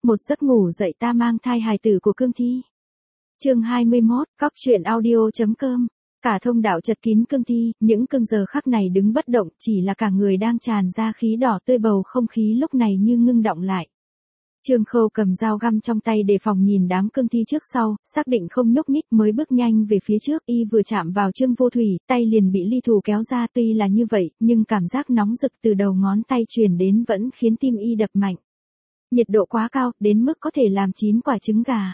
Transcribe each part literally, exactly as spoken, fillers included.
một giấc ngủ dậy ta mang thai hài tử của Cương Thi. Chương hai mươi mốt, cóc truyện audio.com. Cả thông đạo chật kín Cương Thi, những cương giờ khắc này đứng bất động, chỉ là cả người đang tràn ra khí đỏ tươi, bầu không khí lúc này như ngưng động lại. Trương Khâu cầm dao găm trong tay đề phòng nhìn đám Cương Thi trước sau, xác định không nhúc nhích mới bước nhanh về phía trước, y vừa chạm vào Trương Vô Thủy, tay liền bị Ly Thù kéo ra, tuy là như vậy, nhưng cảm giác nóng rực từ đầu ngón tay truyền đến vẫn khiến tim y đập mạnh. Nhiệt độ quá cao, đến mức có thể làm chín quả trứng gà.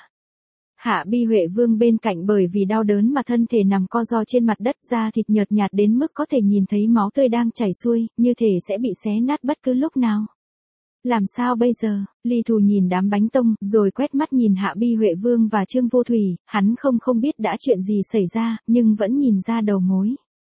Hạ Bi Huệ Vương bên cạnh bởi vì đau đớn mà thân thể nằm co ro trên mặt đất, da thịt nhợt nhạt đến mức có thể nhìn thấy máu tươi đang chảy xuôi, như thể sẽ bị xé nát bất cứ lúc nào. Làm sao bây giờ? Ly Thù nhìn đám bánh tông, rồi quét mắt nhìn Hạ Bi Huệ Vương và Trương Vô Thủy, hắn không không biết đã chuyện gì xảy ra, nhưng vẫn nhìn ra đầu mối.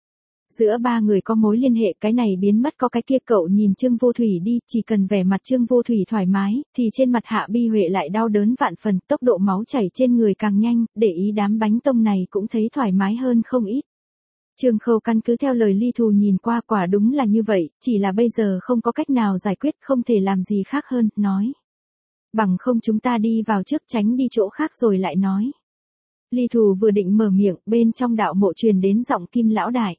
Giữa ba người có mối liên hệ, cái này biến mất có cái kia, cậu nhìn Trương Vô Thủy đi, chỉ cần vẻ mặt Trương Vô Thủy thoải mái, thì trên mặt Hạ Bi Huệ lại đau đớn vạn phần, tốc độ máu chảy trên người càng nhanh, để ý đám bánh tông này cũng thấy thoải mái hơn không ít. Trương Khâu căn cứ theo lời Ly Thù nhìn qua, quả đúng là như vậy, chỉ là bây giờ không có cách nào giải quyết, không thể làm gì khác hơn, nói. Bằng không chúng ta đi vào trước, tránh đi chỗ khác rồi lại nói. Ly Thù vừa định mở miệng, bên trong đạo mộ truyền đến giọng Kim lão đại.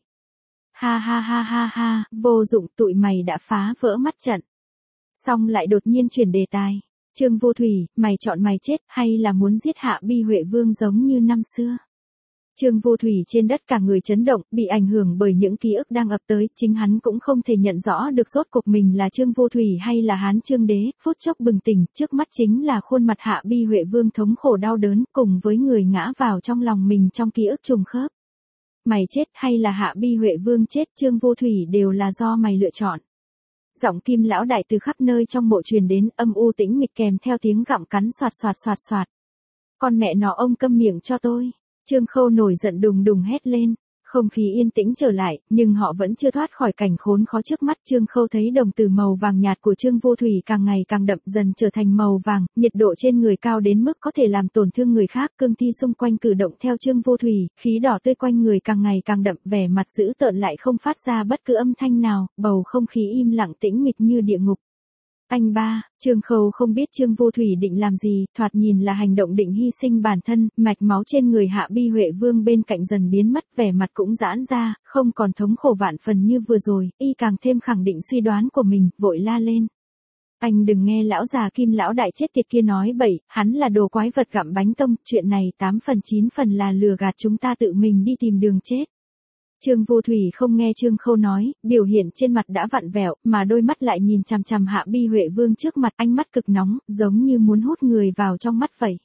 Ha ha ha ha ha, vô dụng, tụi mày đã phá vỡ mắt trận. Xong lại đột nhiên chuyển đề tài. Trương Vô Thủy, mày chọn mày chết, hay là muốn giết Hạ Bi Huệ Vương giống như năm xưa? Trương Vô Thủy trên đất cả người chấn động, bị ảnh hưởng bởi những ký ức đang ập tới, chính hắn cũng không thể nhận rõ được rốt cuộc mình là Trương Vô Thủy hay là Hán Trương Đế, phút chốc bừng tỉnh, trước mắt chính là khuôn mặt Hạ Bi Huệ Vương thống khổ đau đớn, cùng với người ngã vào trong lòng mình trong ký ức trùng khớp. Mày chết hay là Hạ Bi Huệ Vương chết, Trương Vô Thủy đều là do mày lựa chọn. Giọng Kim lão đại từ khắp nơi trong mộ truyền đến, âm u tĩnh mịch kèm theo tiếng gặm cắn xoạt xoạt xoạt xoạt. Con mẹ nó, ông câm miệng cho tôi. Trương Khâu nổi giận đùng đùng hét lên. Không khí yên tĩnh trở lại, nhưng họ vẫn chưa thoát khỏi cảnh khốn khó trước mắt. Trương Khâu thấy đồng tử màu vàng nhạt của Trương Vô Thủy càng ngày càng đậm, dần trở thành màu vàng, nhiệt độ trên người cao đến mức có thể làm tổn thương người khác. Cương Thi xung quanh cử động theo Trương Vô Thủy, khí đỏ tươi quanh người càng ngày càng đậm, vẻ mặt dữ tợn lại không phát ra bất cứ âm thanh nào, bầu không khí im lặng tĩnh mịch như địa ngục. Anh ba, Trương Khâu không biết Trương Vô Thủy định làm gì, thoạt nhìn là hành động định hy sinh bản thân, mạch máu trên người Hạ Bi Huệ Vương bên cạnh dần biến mất, vẻ mặt cũng giãn ra, không còn thống khổ vạn phần như vừa rồi, y càng thêm khẳng định suy đoán của mình, vội la lên. Anh đừng nghe lão già Kim lão đại chết tiệt kia nói bậy, hắn là đồ quái vật gặm bánh tông, chuyện này tám phần chín phần là lừa gạt chúng ta tự mình đi tìm đường chết. Trương Vô Thủy không nghe Trương Khâu nói, biểu hiện trên mặt đã vặn vẹo, mà đôi mắt lại nhìn chằm chằm Hạ Bi Huệ Vương trước mặt, ánh mắt cực nóng, giống như muốn hút người vào trong mắt vậy.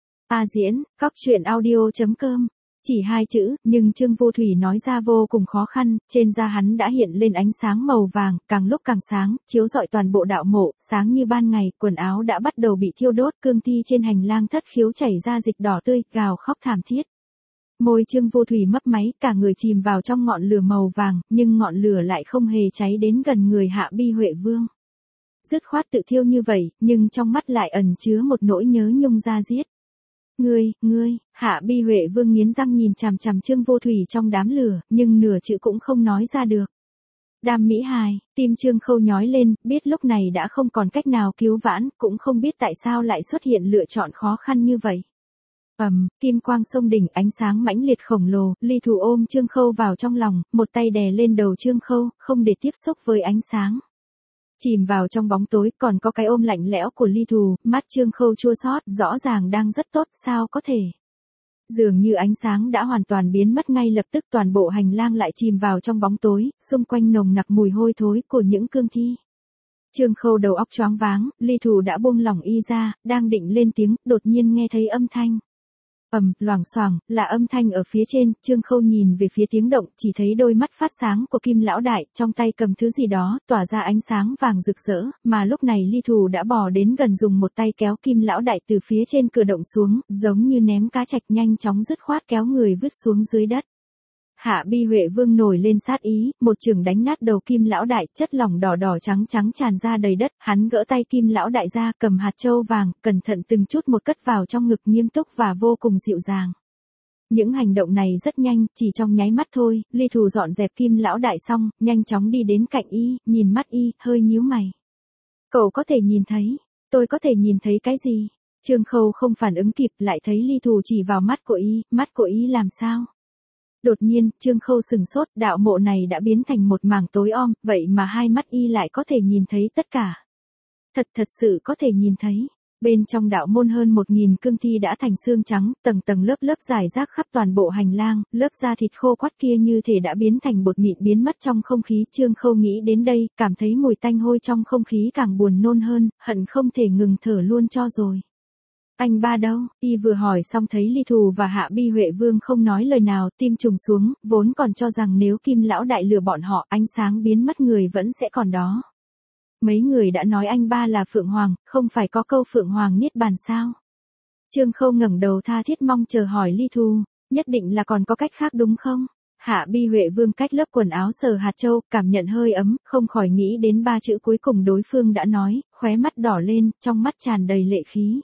A diễn, cóc truyện audio.com. Chỉ hai chữ, nhưng Trương Vô Thủy nói ra vô cùng khó khăn, trên da hắn đã hiện lên ánh sáng màu vàng, càng lúc càng sáng, chiếu rọi toàn bộ đạo mộ, sáng như ban ngày, quần áo đã bắt đầu bị thiêu đốt, Cương Thi trên hành lang thất khiếu chảy ra dịch đỏ tươi, gào khóc thảm thiết. Môi Trương Vô Thủy mấp máy, cả người chìm vào trong ngọn lửa màu vàng, nhưng ngọn lửa lại không hề cháy đến gần người Hạ Bi Huệ Vương. Dứt khoát tự thiêu như vậy, nhưng trong mắt lại ẩn chứa một nỗi nhớ nhung da diết. Ngươi, ngươi, Hạ Bi Huệ Vương nghiến răng nhìn chằm chằm Trương Vô Thủy trong đám lửa, nhưng nửa chữ cũng không nói ra được. Đam mỹ hài, tim Trương Khâu nhói lên, biết lúc này đã không còn cách nào cứu vãn, cũng không biết tại sao lại xuất hiện lựa chọn khó khăn như vậy. Ầm, um, kim quang sông đỉnh, ánh sáng mãnh liệt khổng lồ, Ly Thù ôm Trương Khâu vào trong lòng, một tay đè lên đầu Trương Khâu, không để tiếp xúc với ánh sáng. Chìm vào trong bóng tối, còn có cái ôm lạnh lẽo của Ly Thù, mắt Trương Khâu chua xót, rõ ràng đang rất tốt, sao có thể. Dường như ánh sáng đã hoàn toàn biến mất ngay lập tức, toàn bộ hành lang lại chìm vào trong bóng tối, xung quanh nồng nặc mùi hôi thối của những cương thi. Trương Khâu đầu óc choáng váng, Ly Thù đã buông lỏng y ra, đang định lên tiếng, đột nhiên nghe thấy âm thanh. Ầm, um, loảng xoảng, là âm thanh ở phía trên, Trương Khâu nhìn về phía tiếng động, chỉ thấy đôi mắt phát sáng của Kim lão đại, trong tay cầm thứ gì đó, tỏa ra ánh sáng vàng rực rỡ, mà lúc này Ly Thù đã bò đến gần, dùng một tay kéo Kim lão đại từ phía trên cửa động xuống, giống như ném cá trạch, nhanh chóng dứt khoát kéo người vứt xuống dưới đất. Hạ Bi Huệ Vương nổi lên sát ý, một chưởng đánh nát đầu Kim lão đại, chất lỏng đỏ đỏ trắng trắng tràn ra đầy đất, hắn gỡ tay Kim lão đại ra, cầm hạt châu vàng, cẩn thận từng chút một cất vào trong ngực, nghiêm túc và vô cùng dịu dàng. Những hành động này rất nhanh, chỉ trong nháy mắt thôi, Ly Thù dọn dẹp Kim lão đại xong, nhanh chóng đi đến cạnh y, nhìn mắt y, hơi nhíu mày. Cậu có thể nhìn thấy, Tôi có thể nhìn thấy cái gì? Trương Khâu không phản ứng kịp, lại thấy Ly Thù chỉ vào mắt của y, mắt của y làm sao? Đột nhiên, Trương Khâu sừng sốt, đạo mộ này đã biến thành một mảng tối om, vậy mà hai mắt y lại có thể nhìn thấy tất cả. Thật thật sự có thể nhìn thấy. Bên trong đạo môn hơn một nghìn cương thi đã thành xương trắng, tầng tầng lớp lớp rải rác khắp toàn bộ hành lang, lớp da thịt khô quắt kia như thể đã biến thành bột mịn biến mất trong không khí. Trương Khâu nghĩ đến đây, cảm thấy mùi tanh hôi trong không khí càng buồn nôn hơn, hận không thể ngừng thở luôn cho rồi. Anh ba đâu? Y vừa hỏi xong thấy Ly Thù và Hạ Bi Huệ Vương không nói lời nào, tim trùng xuống, vốn còn cho rằng nếu Kim lão đại lừa bọn họ, ánh sáng biến mất người vẫn sẽ còn đó. Mấy người đã nói anh ba là Phượng Hoàng, không phải có câu Phượng Hoàng niết bàn sao? Trương Khâu ngẩng đầu tha thiết mong chờ hỏi Ly Thù, nhất định là còn có cách khác đúng không? Hạ Bi Huệ Vương cách lớp quần áo sờ hạt châu, cảm nhận hơi ấm, không khỏi nghĩ đến ba chữ cuối cùng đối phương đã nói, khóe mắt đỏ lên, trong mắt tràn đầy lệ khí.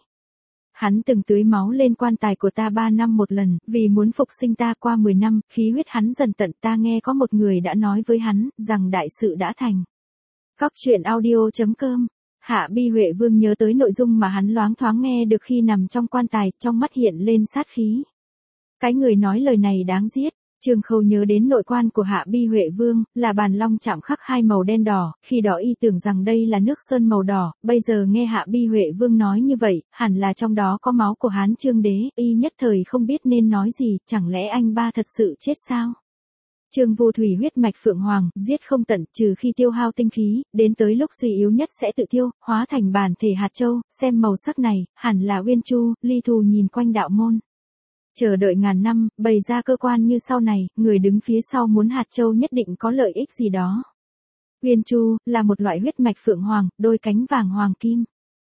Hắn từng tưới máu lên quan tài của ta ba năm một lần, vì muốn phục sinh ta qua mười năm, khí huyết hắn dần tận. Ta nghe có một người đã nói với hắn, rằng đại sự đã thành. Góc truyện audio chấm com. Hạ Bi Huệ Vương nhớ tới nội dung mà hắn loáng thoáng nghe được khi nằm trong quan tài, trong mắt hiện lên sát khí. Cái người nói lời này đáng giết. Trương Khâu nhớ đến nội quan của Hạ Bi Huệ Vương, là bàn long chạm khắc hai màu đen đỏ, khi đó y tưởng rằng đây là nước sơn màu đỏ, bây giờ nghe Hạ Bi Huệ Vương nói như vậy, hẳn là trong đó có máu của Hán Trương Đế, y nhất thời không biết nên nói gì, chẳng lẽ anh ba thật sự chết sao? Trương Vô Thủy huyết mạch Phượng Hoàng, giết không tận, trừ khi tiêu hao tinh khí, đến tới lúc suy yếu nhất sẽ tự tiêu, hóa thành bản thể hạt châu, xem màu sắc này, hẳn là Uyên Chu. Ly Thù nhìn quanh đạo môn. Chờ đợi ngàn năm, bày ra cơ quan như sau này, người đứng phía sau muốn hạt châu nhất định có lợi ích gì đó. Uyên Chu, là một loại huyết mạch Phượng Hoàng, đôi cánh vàng hoàng kim.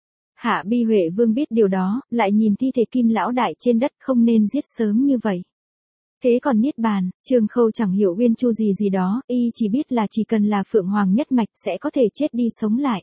Hạ Bi Huệ Vương biết điều đó, lại nhìn thi thể Kim lão đại trên đất, không nên giết sớm như vậy. Thế còn niết bàn, Trương Khâu chẳng hiểu Uyên Chu gì gì đó, y chỉ biết là chỉ cần là Phượng Hoàng nhất mạch sẽ có thể chết đi sống lại.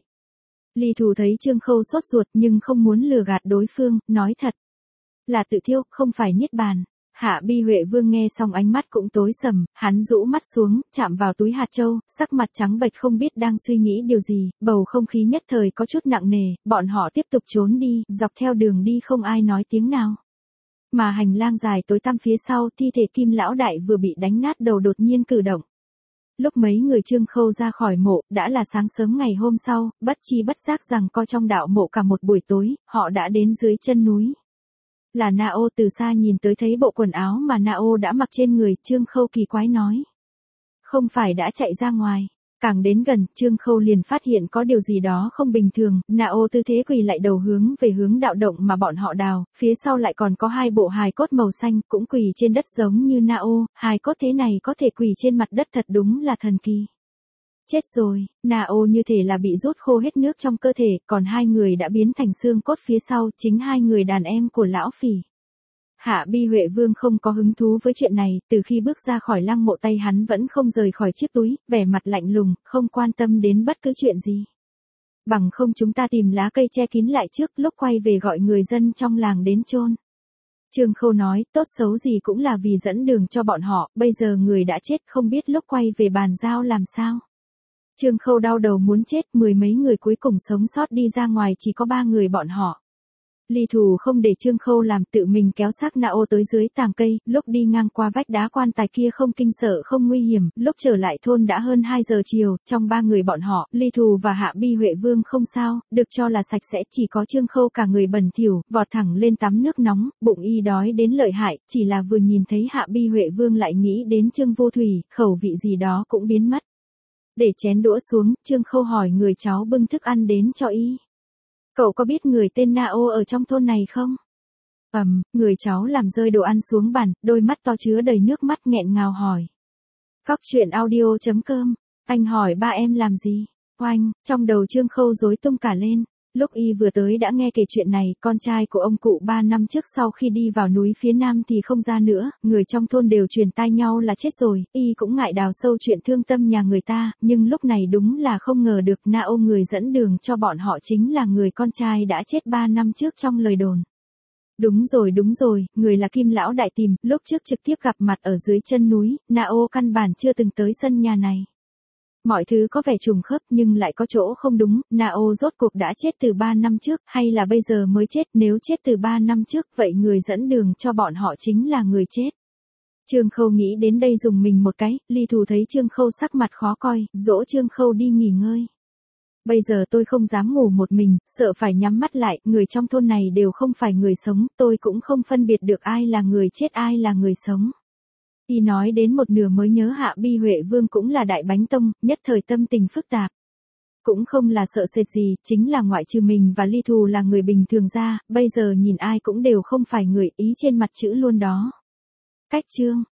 Ly Thù thấy Trương Khâu sốt ruột nhưng không muốn lừa gạt đối phương, nói thật. Là tự thiêu, không phải niết bàn. Hạ Bi Huệ Vương nghe xong ánh mắt cũng tối sầm, hắn rũ mắt xuống, chạm vào túi hạt châu, sắc mặt trắng bệch không biết đang suy nghĩ điều gì, bầu không khí nhất thời có chút nặng nề, bọn họ tiếp tục trốn đi, dọc theo đường đi không ai nói tiếng nào. Mà hành lang dài tối tăm phía sau, thi thể Kim lão đại vừa bị đánh nát đầu đột nhiên cử động. Lúc mấy người Trương Khâu ra khỏi mộ, đã là sáng sớm ngày hôm sau, bất chi bất giác rằng co trong đạo mộ cả một buổi tối, họ đã đến dưới chân núi. Là Na-ô. Từ xa nhìn tới thấy bộ quần áo mà Na-ô đã mặc trên người, Trương Khâu kỳ quái nói. Không phải đã chạy ra ngoài. Càng đến gần, Trương Khâu liền phát hiện có điều gì đó không bình thường, Na-ô tư thế quỳ lại đầu hướng về hướng đạo động mà bọn họ đào, phía sau lại còn có hai bộ hài cốt màu xanh, cũng quỳ trên đất giống như Na-ô, hài cốt thế này có thể quỳ trên mặt đất thật đúng là thần kỳ. Chết rồi, Na-ô như thể là bị rút khô hết nước trong cơ thể, còn hai người đã biến thành xương cốt phía sau, chính hai người đàn em của lão phỉ. Hạ Bi Huệ Vương không có hứng thú với chuyện này, từ khi bước ra khỏi lăng mộ tay hắn vẫn không rời khỏi chiếc túi, vẻ mặt lạnh lùng, không quan tâm đến bất cứ chuyện gì. Bằng không chúng ta tìm lá cây che kín lại trước, lúc quay về gọi người dân trong làng đến chôn. Trương Khâu nói, tốt xấu gì cũng là vì dẫn đường cho bọn họ, bây giờ người đã chết không biết lúc quay về bàn giao làm sao. Trương Khâu đau đầu muốn chết, mười mấy người cuối cùng sống sót đi ra ngoài chỉ có ba người bọn họ. Ly Thù không để Trương Khâu làm, tự mình kéo xác Na-ô tới dưới tàng cây, lúc đi ngang qua vách đá quan tài kia không kinh sợ không nguy hiểm, lúc trở lại thôn đã hơn hai giờ chiều, trong ba người bọn họ, Ly Thù và Hạ Bi Huệ Vương không sao, được cho là sạch sẽ, chỉ có Trương Khâu cả người bẩn thỉu, vọt thẳng lên tắm nước nóng, bụng y đói đến lợi hại, chỉ là vừa nhìn thấy Hạ Bi Huệ Vương lại nghĩ đến Trương Vô Thủy, khẩu vị gì đó cũng biến mất. Để chén đũa xuống, Trương Khâu hỏi người cháu bưng thức ăn đến cho y. Cậu có biết người tên Na-ô ở trong thôn này không? Ầm, um, người cháu làm rơi đồ ăn xuống bàn, đôi mắt to chứa đầy nước mắt nghẹn ngào hỏi. Góc truyện audio chấm com, anh hỏi ba em làm gì? Oanh, trong đầu Trương Khâu rối tung cả lên. Lúc y vừa tới đã nghe kể chuyện này, con trai của ông cụ ba năm trước sau khi đi vào núi phía nam thì không ra nữa, người trong thôn đều truyền tai nhau là chết rồi, y cũng ngại đào sâu chuyện thương tâm nhà người ta, nhưng lúc này đúng là không ngờ được Na-ô người dẫn đường cho bọn họ chính là người con trai đã chết ba năm trước trong lời đồn. Đúng rồi đúng rồi, người là Kim lão đại tìm, lúc trước trực tiếp gặp mặt ở dưới chân núi, Na-ô căn bản chưa từng tới sân nhà này. Mọi thứ có vẻ trùng khớp nhưng lại có chỗ không đúng, Nao rốt cuộc đã chết từ ba năm trước, hay là bây giờ mới chết, nếu chết từ ba năm trước, vậy người dẫn đường cho bọn họ chính là người chết. Trương Khâu nghĩ đến đây dùng mình một cái, Ly Thù thấy Trương Khâu sắc mặt khó coi, dỗ Trương Khâu đi nghỉ ngơi. Bây giờ tôi không dám ngủ một mình, sợ phải nhắm mắt lại, người trong thôn này đều không phải người sống, tôi cũng không phân biệt được ai là người chết ai là người sống. Y nói đến một nửa mới nhớ Hạ Bi Huệ Vương cũng là đại bánh tông, nhất thời tâm tình phức tạp. Cũng không là sợ sệt gì, chính là ngoại trừ mình và Ly Thù là người bình thường ra, bây giờ nhìn ai cũng đều không phải người, ý trên mặt chữ luôn đó. Cách chương